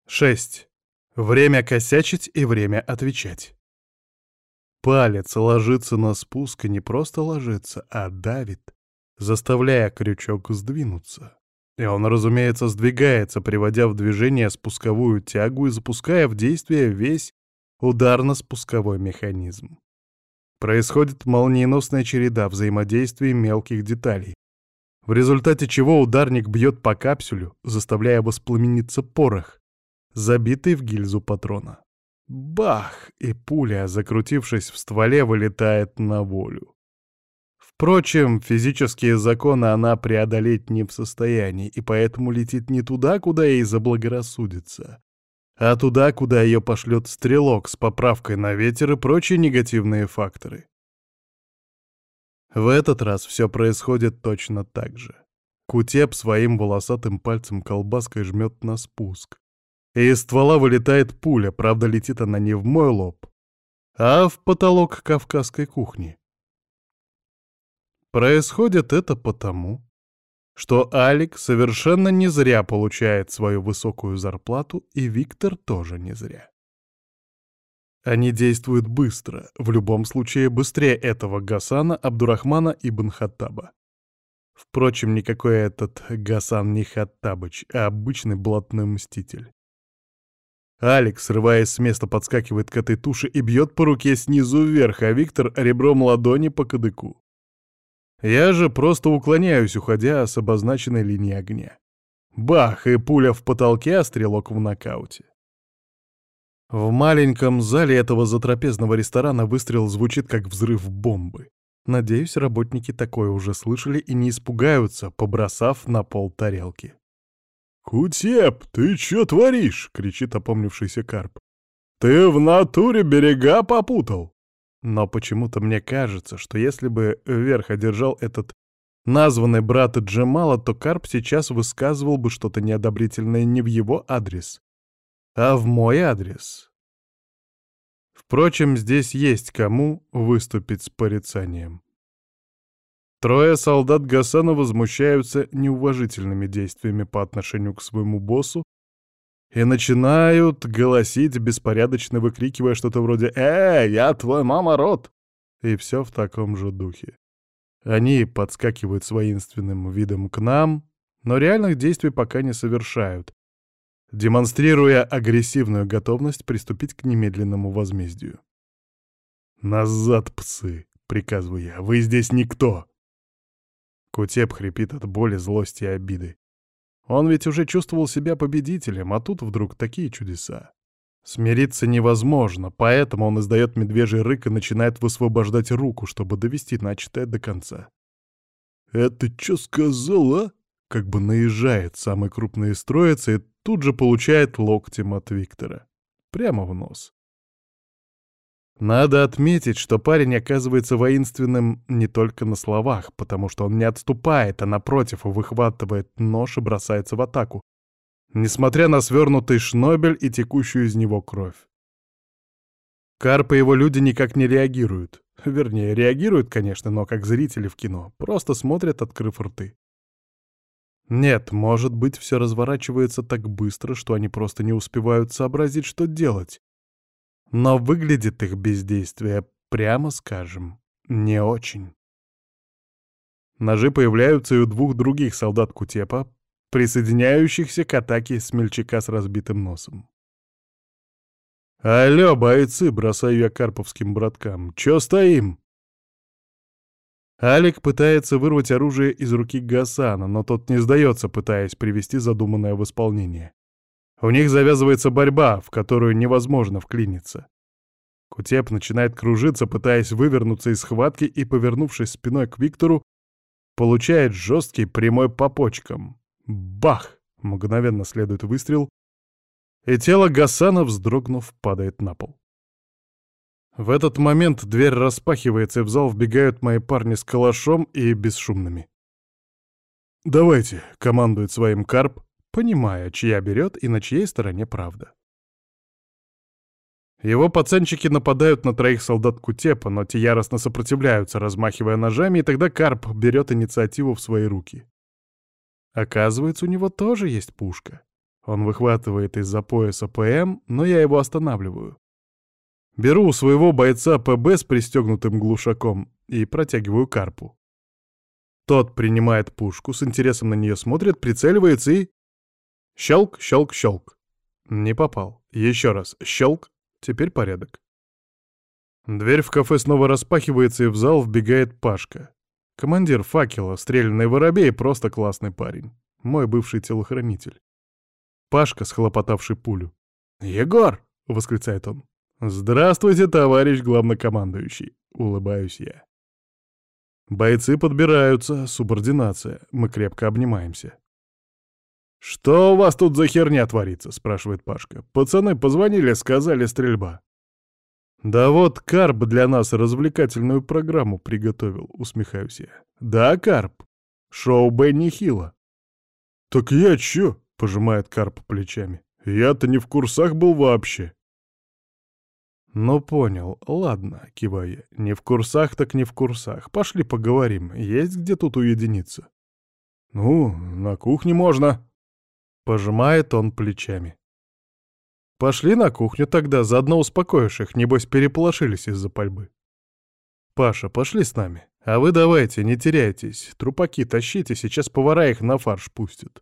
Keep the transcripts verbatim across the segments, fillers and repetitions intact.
шесть. Время косячить и время отвечать. Палец ложится на спуск и не просто ложится, а давит, заставляя крючок сдвинуться. И он, разумеется, сдвигается, приводя в движение спусковую тягу и запуская в действие весь ударно-спусковой механизм. Происходит молниеносная череда взаимодействий мелких деталей, в результате чего ударник бьет по капсюлю, заставляя воспламениться порох, забитый в гильзу патрона. Бах! И пуля, закрутившись в стволе, вылетает на волю. Впрочем, физические законы она преодолеть не в состоянии, и поэтому летит не туда, куда ей заблагорассудится, а туда, куда ее пошлет стрелок с поправкой на ветер и прочие негативные факторы. В этот раз все происходит точно так же. Кутеп своим волосатым пальцем колбаской жмет на спуск, и из ствола вылетает пуля, правда, летит она не в мой лоб, а в потолок кавказской кухни. Происходит это потому, что Алик совершенно не зря получает свою высокую зарплату, и Виктор тоже не зря. Они действуют быстро, в любом случае быстрее этого Гасана Абдурахмана ибн Хаттаба. Впрочем, никакой этот Гасан не Хаттабыч, а обычный блатной мститель. Алекс, срываясь с места, подскакивает к этой туше и бьет по руке снизу вверх, а Виктор ребром ладони по кадыку. Я же просто уклоняюсь, уходя с обозначенной линии огня. Бах, и пуля в потолке, а стрелок в нокауте. В маленьком зале этого затрапезного ресторана выстрел звучит как взрыв бомбы. Надеюсь, работники такое уже слышали и не испугаются, побросав на пол тарелки. «Кутеп, ты чё творишь?» — кричит опомнившийся Карп. «Ты в натуре берега попутал!» Но почему-то мне кажется, что если бы верх одержал этот названный брат Джемала, то Карп сейчас высказывал бы что-то неодобрительное не в его адрес, а в мой адрес. Впрочем, здесь есть кому выступить с порицанием. Трое солдат Гасана возмущаются неуважительными действиями по отношению к своему боссу и начинают голосить, беспорядочно выкрикивая что-то вроде «Эй, я твой мама рот!» И все в таком же духе. Они подскакивают с воинственным видом к нам, но реальных действий пока не совершают, демонстрируя агрессивную готовность приступить к немедленному возмездию. «Назад, псы!» — приказываю я. «Вы здесь никто!» Кутеп хрипит от боли, злости и обиды. Он ведь уже чувствовал себя победителем, а тут вдруг такие чудеса. Смириться невозможно, поэтому он издает медвежий рык и начинает высвобождать руку, чтобы довести начатое до конца. «Это чё сказал, а?» Как бы наезжает самый крупный из троицы и тут же получает локтем от Виктора. Прямо в нос. Надо отметить, что парень оказывается воинственным не только на словах, потому что он не отступает, а напротив выхватывает нож и бросается в атаку, несмотря на свернутый шнобель и текущую из него кровь. Карп и его люди никак не реагируют. Вернее, реагируют, конечно, но как зрители в кино, просто смотрят, открыв рты. Нет, может быть, все разворачивается так быстро, что они просто не успевают сообразить, что делать. Но выглядит их бездействие, прямо скажем, не очень. Ножи появляются и у двух других солдат Кутепа, присоединяющихся к атаке смельчака с разбитым носом. «Алло, бойцы!» — бросаю я карповским браткам. «Чё стоим?» Алик пытается вырвать оружие из руки Гасана, но тот не сдается, пытаясь привести задуманное в исполнение. У них завязывается борьба, в которую невозможно вклиниться. Кутеп начинает кружиться, пытаясь вывернуться из схватки, и, повернувшись спиной к Виктору, получает жесткий прямой по почкам. Бах! Мгновенно следует выстрел, и тело Гасана, вздрогнув, падает на пол. В этот момент дверь распахивается, и в зал вбегают мои парни с калашом и бесшумными. «Давайте», — командует своим Карп, понимая, чья берет и на чьей стороне правда. Его пацанчики нападают на троих солдат Кутепа, но те яростно сопротивляются, размахивая ножами, и тогда Карп берет инициативу в свои руки. Оказывается, у него тоже есть пушка. Он выхватывает из-за пояса ПМ, но я его останавливаю. Беру у своего бойца ПБ с пристегнутым глушаком и протягиваю Карпу. Тот принимает пушку, с интересом на нее смотрит, прицеливается и... Щелк, щелк, щелк. Не попал. Еще раз. Щелк. Теперь порядок. Дверь в кафе снова распахивается, и в зал вбегает Пашка. Командир факела, стрелянный воробей, просто классный парень. Мой бывший телохранитель. Пашка, схлопотавший пулю. «Егор!» — восклицает он. «Здравствуйте, товарищ главнокомандующий!» — улыбаюсь я. Бойцы подбираются, субординация. Мы крепко обнимаемся. «Что у вас тут за херня творится?» — спрашивает Пашка. «Пацаны позвонили, сказали стрельба». «Да вот Карп для нас развлекательную программу приготовил», — усмехаюсь я. «Да, Карп? Шоу Бенни Хилла». «Так я чё?» — пожимает Карп плечами. «Я-то не в курсах был вообще». «Ну понял, ладно», — киваю я. «Не в курсах, так не в курсах. Пошли поговорим. Есть где тут уединиться?» «Ну, на кухне можно». Пожимает он плечами. «Пошли на кухню тогда, заодно успокоишь их, небось переполошились из-за пальбы». «Паша, пошли с нами. А вы давайте, не теряйтесь. Трупаки тащите, сейчас повара их на фарш пустят».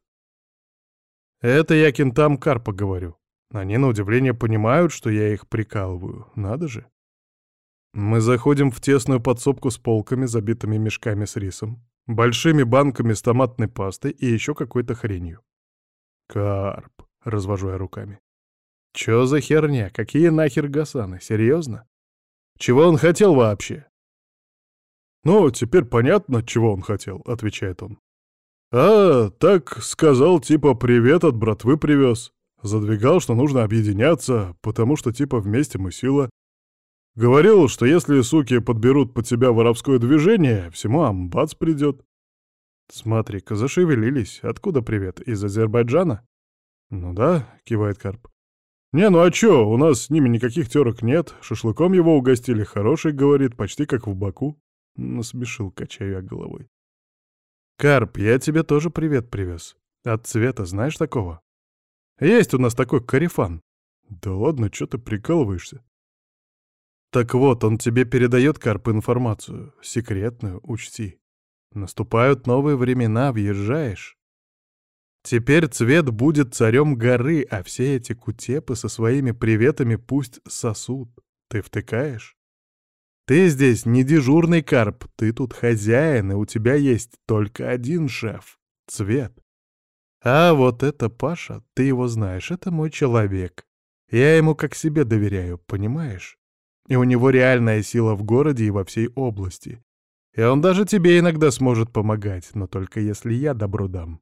Это я кентам Карпа говорю. Они, на удивление, понимают, что я их прикалываю. Надо же. Мы заходим в тесную подсобку с полками, забитыми мешками с рисом, большими банками с томатной пастой и еще какой-то хренью. «Карп», — развожу я руками. «Чё за херня? Какие нахер гасаны? Серьезно? Чего он хотел вообще?» «Ну, теперь понятно, чего он хотел», — отвечает он. «А, так сказал, типа, привет от братвы привез. Задвигал, что нужно объединяться, потому что, типа, вместе мы сила. Говорил, что если суки подберут под себя воровское движение, всему амбац придет». «Смотри-ка, зашевелились. Откуда привет? Из Азербайджана?» «Ну да», — кивает Карп. «Не, ну а чё, у нас с ними никаких терок нет. Шашлыком его угостили, хороший, говорит, почти как в Баку». Насмешил, качаю я головой. «Карп, я тебе тоже привет привез. От Цвета знаешь такого? Есть у нас такой корефан». «Да ладно, чё ты прикалываешься?» «Так вот, он тебе передает, Карп, информацию. Секретную, учти. Наступают новые времена, въезжаешь. Теперь Цвет будет царем горы, а все эти кутепы со своими приветами пусть сосут. Ты втыкаешь? Ты здесь не дежурный, Карп, ты тут хозяин, и у тебя есть только один шеф — Цвет. А вот это Паша, ты его знаешь, это мой человек. Я ему как себе доверяю, понимаешь? И у него реальная сила в городе и во всей области. И он даже тебе иногда сможет помогать, но только если я добро дам».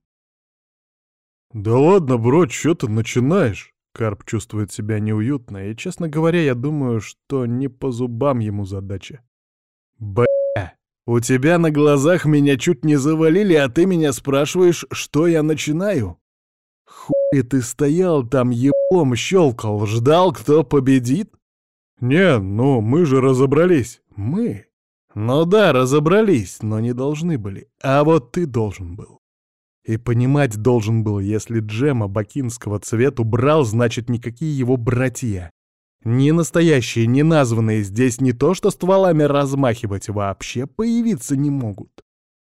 «Да ладно, бро, чё ты начинаешь?» Карп чувствует себя неуютно, и, честно говоря, я думаю, что не по зубам ему задача. «Бля, у тебя на глазах меня чуть не завалили, а ты меня спрашиваешь, что я начинаю? Хуй ты стоял там, еблом щелкал, ждал, кто победит?» «Не, ну мы же разобрались». «Мы?» «Ну да, разобрались, но не должны были. А вот ты должен был. И понимать должен был, если Джема бакинского Цвет убрал, значит, никакие его братья. Ни настоящие, ни названные здесь не то что стволами размахивать, вообще появиться не могут.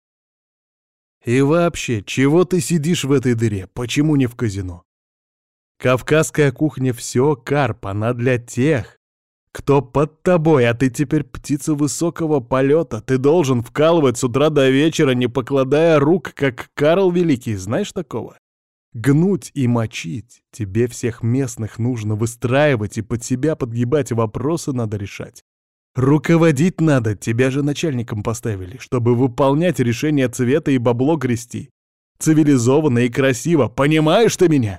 И вообще, чего ты сидишь в этой дыре? Почему не в казино? Кавказская кухня — все, Карп, она для тех, кто под тобой, а ты теперь птица высокого полета. Ты должен вкалывать с утра до вечера, не покладая рук, как Карл Великий. Знаешь такого? Гнуть и мочить. Тебе всех местных нужно выстраивать и под себя подгибать, вопросы надо решать. Руководить надо, тебя же начальником поставили, чтобы выполнять решения Цвета и бабло грести. Цивилизованно и красиво. Понимаешь ты меня?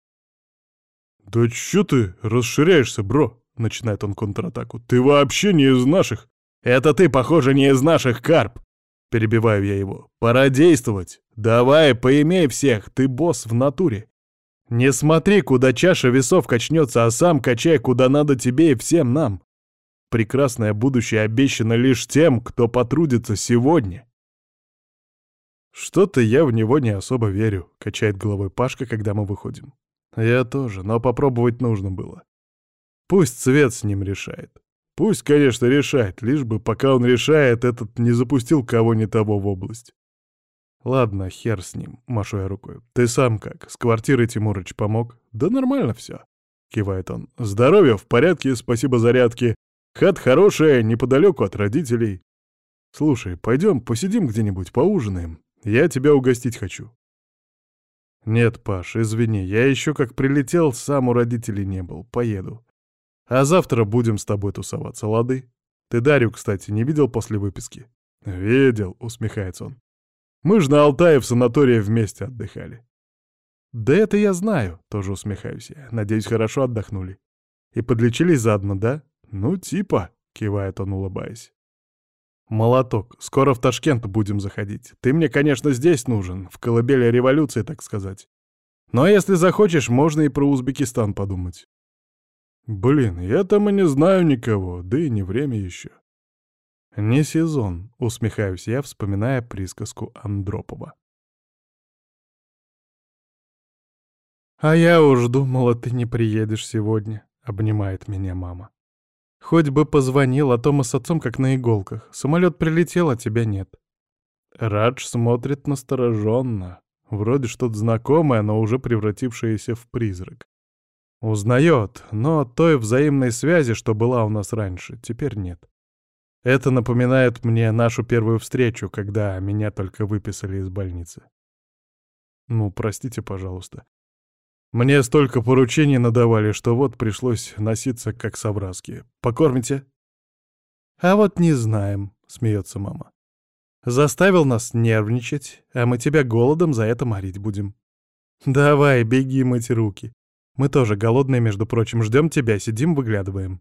«Да чё ты расширяешься, бро?» — начинает он контратаку. «Ты вообще не из наших!» «Это ты, похоже, не из наших, Карп!» — перебиваю я его. «Пора действовать! Давай, поимей всех! Ты босс в натуре! Не смотри, куда чаша весов качнется, а сам качай, куда надо тебе и всем нам! Прекрасное будущее обещано лишь тем, кто потрудится сегодня!» «Что-то я в него не особо верю», — качает головой Пашка, когда мы выходим. Я тоже, но попробовать нужно было. Пусть Свет с ним решает. Пусть, конечно, решает, лишь бы пока он решает, этот не запустил кого не того в область. Ладно, хер с ним, машу я рукой. Ты сам как? С квартирой Тимурыч помог? Да нормально все, кивает он. Здоровье в порядке, спасибо зарядке. Хат хорошая, неподалеку от родителей. Слушай, пойдем посидим где-нибудь, поужинаем. Я тебя угостить хочу. Нет, Паш, извини, я еще как прилетел, сам у родителей не был. Поеду. А завтра будем с тобой тусоваться, лады? Ты Дарью, кстати, не видел после выписки? Видел, усмехается он. Мы же на Алтае в санатории вместе отдыхали. Да это я знаю, тоже усмехаюсь я. Надеюсь, хорошо отдохнули. И подлечились заодно, да? Ну, типа, кивает он, улыбаясь. Молоток, скоро в Ташкент будем заходить. Ты мне, конечно, здесь нужен, в колыбели революции, так сказать. Но если захочешь, можно и про Узбекистан подумать. Блин, я там и не знаю никого, да и не время еще. Не сезон, усмехаюсь я, вспоминая присказку Андропова. А я уж думала, ты не приедешь сегодня, обнимает меня мама. Хоть бы позвонил, а то мы с отцом как на иголках. Самолет прилетел, а тебя нет. Радж смотрит настороженно. Вроде что-то знакомое, но уже превратившееся в призрак. Узнает, но той взаимной связи, что была у нас раньше, теперь нет. Это напоминает мне нашу первую встречу, когда меня только выписали из больницы. Ну, простите, пожалуйста. Мне столько поручений надавали, что вот пришлось носиться как совраски. Покормите? А вот не знаем, смеется мама. Заставил нас нервничать, а мы тебя голодом за это морить будем. Давай, беги мыть руки. Мы тоже голодные, между прочим, ждем тебя, сидим, выглядываем.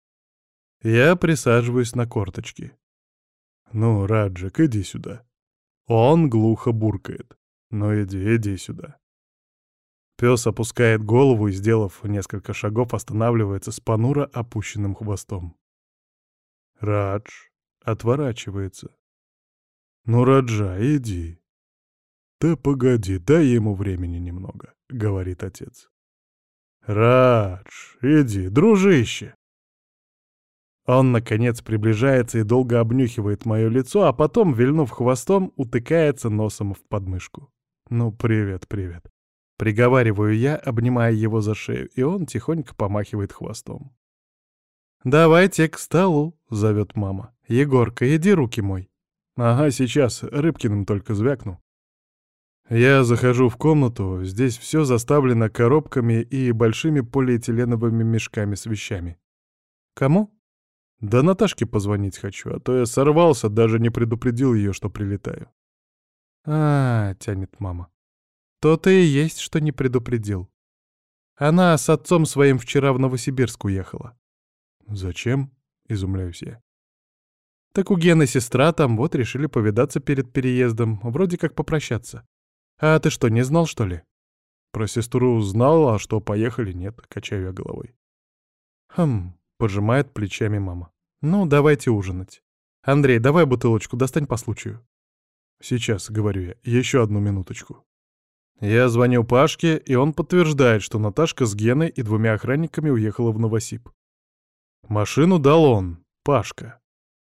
Я присаживаюсь на корточки. Ну, Раджик, иди сюда. Он глухо буркает. Ну иди, иди сюда. Пес опускает голову и, сделав несколько шагов, останавливается с понуро опущенным хвостом. Радж отворачивается. «Ну, Раджа, иди». «Да погоди, дай ему времени немного», — говорит отец. «Радж, иди, дружище». Он, наконец, приближается и долго обнюхивает мое лицо, а потом, вильнув хвостом, утыкается носом в подмышку. «Ну, привет, привет». Приговариваю я, обнимая его за шею, и он тихонько помахивает хвостом. «Давайте к столу», — зовет мама. «Егорка, иди руки мой». «Ага, сейчас, Рыбкиным только звякну». Я захожу в комнату, здесь все заставлено коробками и большими полиэтиленовыми мешками с вещами. «Кому?» «Да Наташке позвонить хочу, а то я сорвался, даже не предупредил ее, что прилетаю». «А, — тянет мама. — То-то и есть, что не предупредил. Она с отцом своим вчера в Новосибирск уехала». «Зачем?» — изумляюсь я. «Так у Гены сестра там, вот решили повидаться перед переездом, вроде как попрощаться. А ты что, не знал, что ли?» «Про сестру знал, а что, поехали, нет», — качаю я головой. «Хм», — пожимает плечами мама. «Ну, давайте ужинать. Андрей, давай бутылочку, достань по случаю». «Сейчас», — говорю я, — «еще одну минуточку». Я звоню Пашке, и он подтверждает, что Наташка с Геной и двумя охранниками уехала в Новосиб. Машину дал он, Пашка.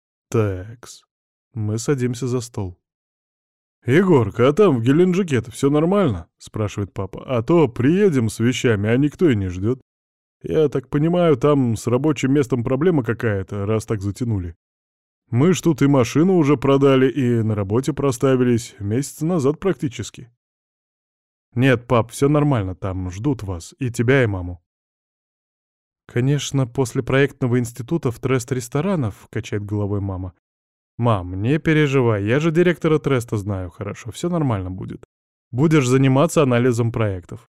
Такс. Мы садимся за стол. «Егорка, а там в Геленджике-то все нормально?» — спрашивает папа. «А то приедем с вещами, а никто и не ждет. Я так понимаю, там с рабочим местом проблема какая-то, раз так затянули. Мы ж тут и машину уже продали, и на работе проставились, месяц назад практически». «Нет, пап, все нормально, там ждут вас, и тебя, и маму». «Конечно, после проектного института в трест ресторанов», — качает головой мама. «Мам, не переживай, я же директора треста знаю хорошо, все нормально будет. Будешь заниматься анализом проектов».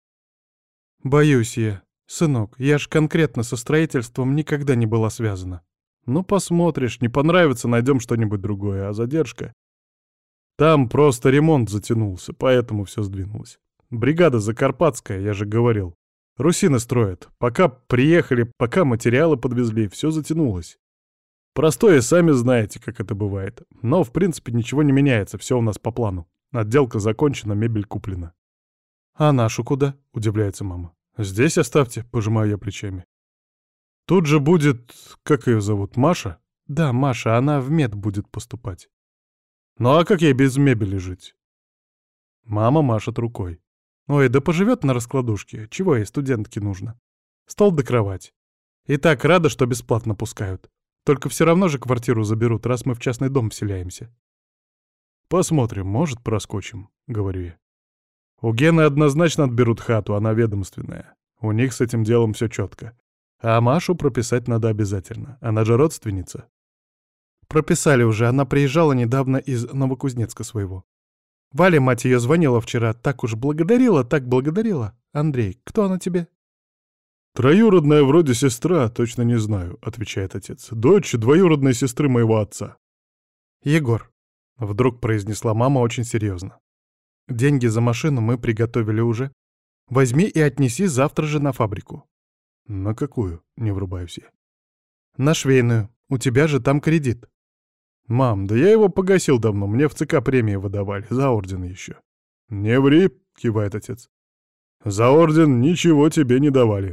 «Боюсь я. Сынок, я ж конкретно со строительством никогда не была связана». «Ну, посмотришь, не понравится, найдем что-нибудь другое, а задержка...» «Там просто ремонт затянулся, поэтому все сдвинулось. Бригада Закарпатская, я же говорил. Русины строят. Пока приехали, пока материалы подвезли, все затянулось. Простое, сами знаете, как это бывает. Но, в принципе, ничего не меняется, все у нас по плану. Отделка закончена, мебель куплена». «А нашу куда?» — удивляется мама. Здесь оставьте, пожимаю я плечами. Тут же будет, как ее зовут, Маша? Да, Маша, она в мед будет поступать. Ну а как ей без мебели жить? Мама машет рукой. Ой, да поживет на раскладушке. Чего ей студентке нужно? Стол да кровать. И так рада, что бесплатно пускают. Только все равно же квартиру заберут, раз мы в частный дом вселяемся. Посмотрим, может, проскочим, говорю я. У Гены однозначно отберут хату, она ведомственная. У них с этим делом все четко. А Машу прописать надо обязательно. Она же родственница. Прописали уже, она приезжала недавно из Новокузнецка своего. Валя, мать ее, звонила вчера, так уж благодарила, так благодарила. Андрей, кто она тебе? Троюродная вроде сестра, точно не знаю, отвечает отец. Дочь двоюродной сестры моего отца. Егор, вдруг произнесла мама очень серьезно. Деньги за машину мы приготовили уже. Возьми и отнеси завтра же на фабрику. На какую? Не врубаюсь я. На швейную. У тебя же там кредит. «Мам, да я его погасил давно, мне в ЦК премии выдавали, за орден еще». «Не ври», — кивает отец. «За орден ничего тебе не давали».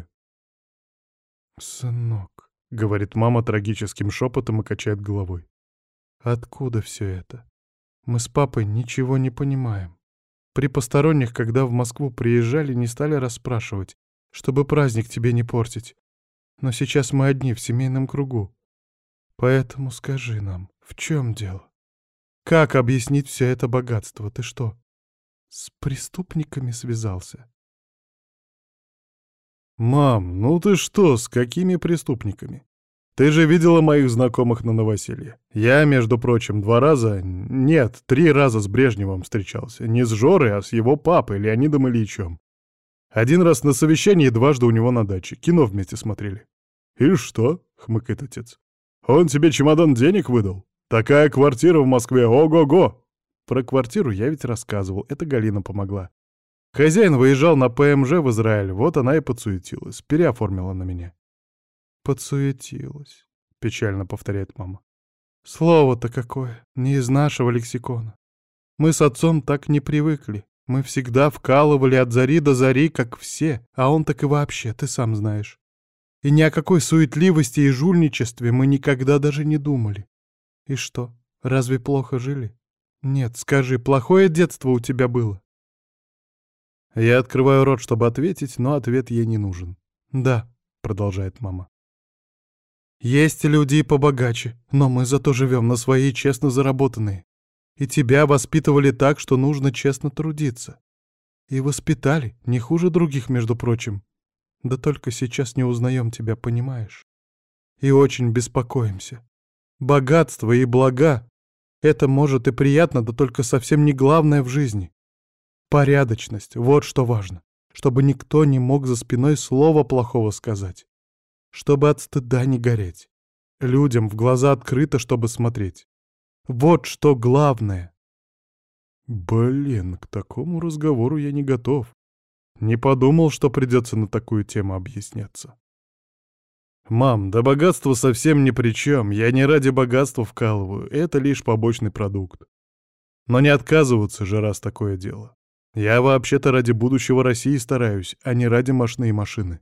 «Сынок», — говорит мама трагическим шепотом и качает головой. «Откуда все это? Мы с папой ничего не понимаем. При посторонних, когда в Москву приезжали, не стали расспрашивать, чтобы праздник тебе не портить. Но сейчас мы одни в семейном кругу. Поэтому скажи нам, в чем дело? Как объяснить все это богатство? Ты что, с преступниками связался?» «Мам, ну ты что, с какими преступниками? Ты же видела моих знакомых на новоселье. Я, между прочим, два раза, нет, три раза с Брежневым встречался. Не с Жорой, а с его папой, Леонидом Ильичем. Один раз на совещании, дважды у него на даче. Кино вместе смотрели». «И что?» — хмыкает отец. «Он тебе чемодан денег выдал? Такая квартира в Москве, ого-го!» Про квартиру я ведь рассказывал, это Галина помогла. Хозяин выезжал на ПМЖ в Израиль, вот она и подсуетилась, переоформила на меня. «Подсуетилась», — печально повторяет мама. «Слово-то какое, не из нашего лексикона. Мы с отцом так не привыкли. Мы всегда вкалывали от зари до зари, как все, а он так и вообще, ты сам знаешь. И ни о какой суетливости и жульничестве мы никогда даже не думали. И что, разве плохо жили? Нет, скажи, плохое детство у тебя было?» Я открываю рот, чтобы ответить, но ответ ей не нужен. «Да», — продолжает мама. «Есть люди и побогаче, но мы зато живем на свои честно заработанные. И тебя воспитывали так, что нужно честно трудиться. И воспитали, не хуже других, между прочим. Да только сейчас не узнаем тебя, понимаешь? И очень беспокоимся. Богатство и блага — это, может, и приятно, да только совсем не главное в жизни. Порядочность — вот что важно. Чтобы никто не мог за спиной слова плохого сказать. Чтобы от стыда не гореть. Людям в глаза открыто, чтобы смотреть. Вот что главное». Блин, к такому разговору я не готов. Не подумал, что придется на такую тему объясняться. «Мам, да богатство совсем ни при чем. Я не ради богатства вкалываю. Это лишь побочный продукт. Но не отказываться же, раз такое дело. Я вообще-то ради будущего России стараюсь, а не ради мошны и машины».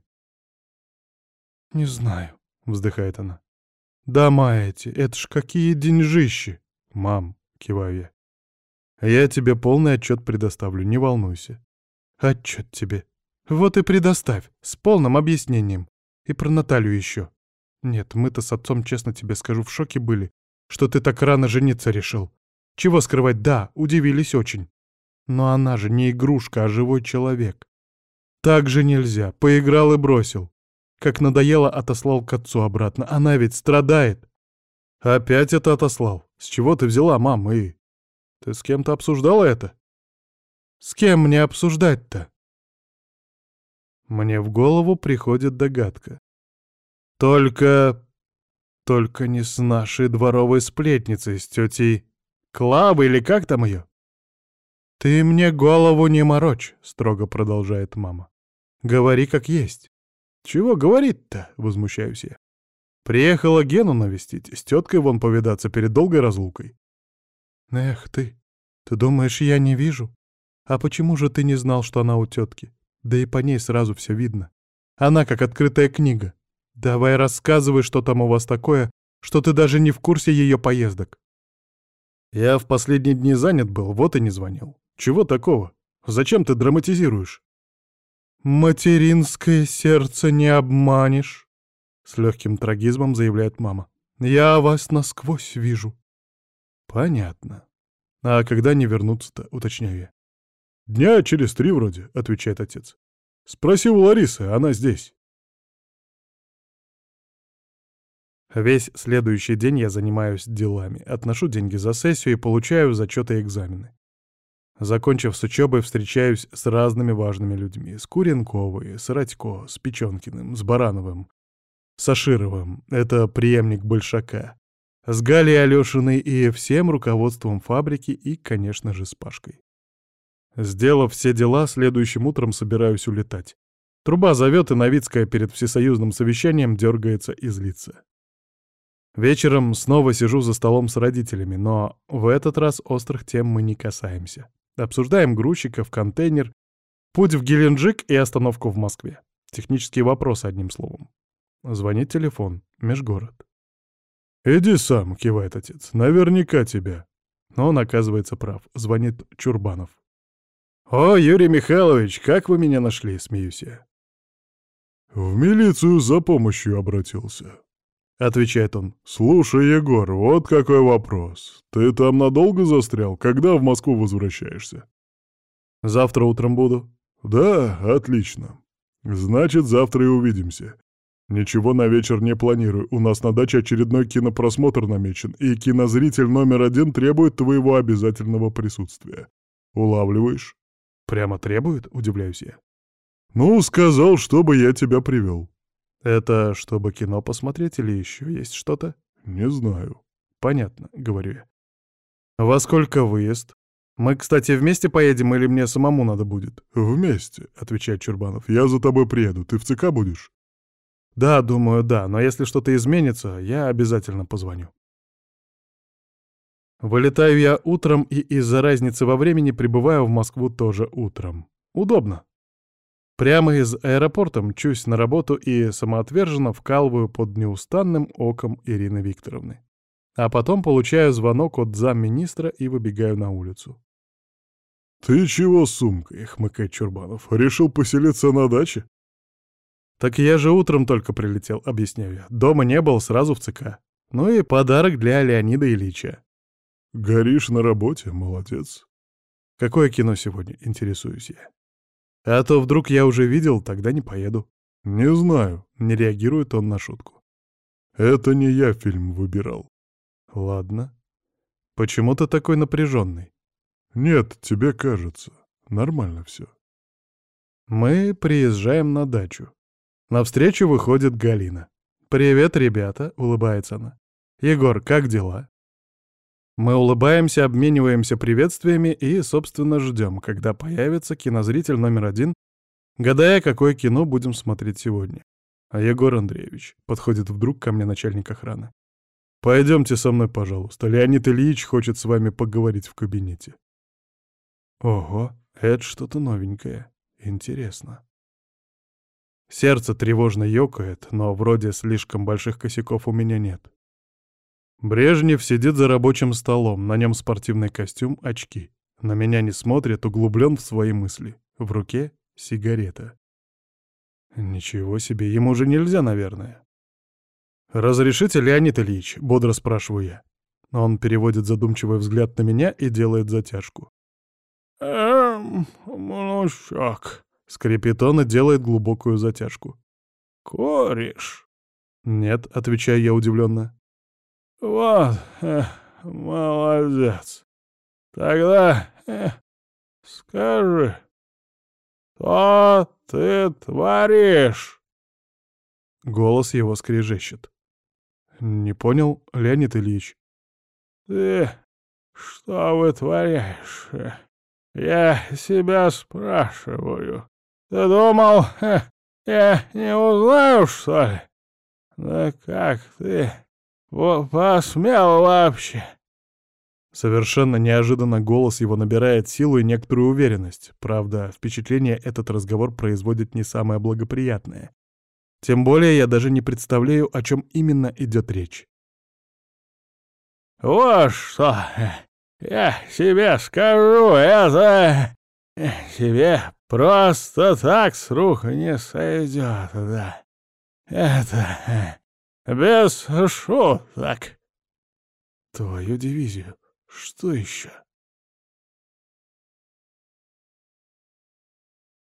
«Не знаю», — вздыхает она. «Дома эти, это ж какие деньжищи!» «Мам», — киваю я, — «я тебе полный отчет предоставлю, не волнуйся». «Отчет тебе. Вот и предоставь, с полным объяснением. И про Наталью еще. Нет, мы-то с отцом, честно тебе скажу, в шоке были, что ты так рано жениться решил. Чего скрывать, да, удивились очень. Но она же не игрушка, а живой человек. Так же нельзя, поиграл и бросил. Как надоело, отослал к отцу обратно. Она ведь страдает». «Опять это отослал? С чего ты взяла, мам, и... Ты с кем-то обсуждала это?» «С кем мне обсуждать-то?» Мне в голову приходит догадка. Только... Только не с нашей дворовой сплетницей, с тетей Клавой или как там ее? «Ты мне голову не морочь», — строго продолжает мама. «Говори как есть». «Чего говорить-то?» — возмущаюсь я. «Приехала Гену навестить, с теткой вон повидаться перед долгой разлукой». «Эх ты, ты думаешь, я не вижу? А почему же ты не знал, что она у тетки? Да и по ней сразу все видно. Она как открытая книга. Давай рассказывай, что там у вас такое, что ты даже не в курсе ее поездок. Я в последние дни занят был, вот и не звонил. Чего такого? Зачем ты драматизируешь? Материнское сердце не обманешь, с легким трагизмом заявляет мама. Я вас насквозь вижу. Понятно. А когда не вернутся-то, уточняю я. Дня через три вроде, отвечает отец. Спроси у Ларисы, она здесь. Весь следующий день я занимаюсь делами, отношу деньги за сессию и получаю зачеты и экзамены. Закончив с учебой, встречаюсь с разными важными людьми. С Куренковой, с Радько, с Печенкиным, с Барановым, с Ашировым, это преемник Большака, с Галей Алешиной и всем руководством фабрики и, конечно же, с Пашкой. Сделав все дела, следующим утром собираюсь улетать. Труба зовет, и Новицкая перед всесоюзным совещанием дергается и злится. Вечером снова сижу за столом с родителями, но в этот раз острых тем мы не касаемся. Обсуждаем грузчиков, контейнер, путь в Геленджик и остановку в Москве. Технические вопросы, одним словом. Звонит телефон. Межгород. «Иди сам», — кивает отец. «Наверняка тебя». Но он оказывается прав. Звонит Чурбанов. «О, Юрий Михайлович, как вы меня нашли?» — смеюсь я. «В милицию за помощью обратился», — отвечает он. «Слушай, Егор, вот какой вопрос. Ты там надолго застрял? Когда в Москву возвращаешься?» «Завтра утром буду». «Да, отлично. Значит, завтра и увидимся. Ничего на вечер не планирую. У нас на даче очередной кинопросмотр намечен, и кинозритель номер один требует твоего обязательного присутствия. Улавливаешь?» «Прямо требует?» — удивляюсь я. «Ну, сказал, чтобы я тебя привел». «Это чтобы кино посмотреть или еще есть что-то?» «Не знаю». «Понятно», — говорю я. «Во сколько выезд? Мы, кстати, вместе поедем или мне самому надо будет?» «Вместе», — отвечает Чурбанов. «Я за тобой приеду. Ты в ЦК будешь?» «Да, думаю, да. Но если что-то изменится, я обязательно позвоню». Вылетаю я утром и из-за разницы во времени прибываю в Москву тоже утром. Удобно. Прямо из аэропорта мчусь на работу и самоотверженно вкалываю под неустанным оком Ирины Викторовны. А потом получаю звонок от замминистра и выбегаю на улицу. «Ты чего с сумкой?» — хмыкает Чурбанов. «Решил поселиться на даче?» «Так я же утром только прилетел», — объясняю я. «Дома не был, сразу в ЦК. Ну и подарок для Леонида Ильича». «Горишь на работе, молодец». «Какое кино сегодня?» — интересуюсь я. «А то вдруг я уже видел, тогда не поеду». «Не знаю», — не реагирует он на шутку. «Это не я фильм выбирал». «Ладно. Почему ты такой напряженный?» «Нет, тебе кажется. Нормально все». Мы приезжаем на дачу. Навстречу выходит Галина. «Привет, ребята», — улыбается она. «Егор, как дела?» Мы улыбаемся, обмениваемся приветствиями и, собственно, ждем, когда появится кинозритель номер один, гадая, какое кино будем смотреть сегодня. А Егор Андреевич подходит вдруг ко мне начальник охраны. «Пойдемте со мной, пожалуйста. Леонид Ильич хочет с вами поговорить в кабинете». Ого, это что-то новенькое. Интересно. Сердце тревожно ёкает, но вроде слишком больших косяков у меня нет. Брежнев сидит за рабочим столом, на нем спортивный костюм, очки. На меня не смотрит, углублен в свои мысли. В руке сигарета. Ничего себе, ему же нельзя, наверное. «Разрешите, Леонид Ильич?» — бодро спрашиваю я. Он переводит задумчивый взгляд на меня и делает затяжку. «Эм, внучок», — скрипит он и делает глубокую затяжку. «Куришь?» «Нет», — отвечаю я удивленно. «Вот, э, молодец. Тогда э, скажи, что ты творишь?» Голос его скрежещет. «Не понял, Леонид Ильич». «Ты что вытворяешь? Я себя спрашиваю. Ты думал, э, я не узнаю, что ли? Да как ты посмел вообще? Совершенно неожиданно голос его набирает силу и некоторую уверенность. Правда, впечатление этот разговор производит не самое благоприятное. Тем более я даже не представляю, о чем именно идет речь. «Вот что я себе скажу, это тебе просто так с рук не сойдет, да. Это без шуток». Твою дивизию. Что еще?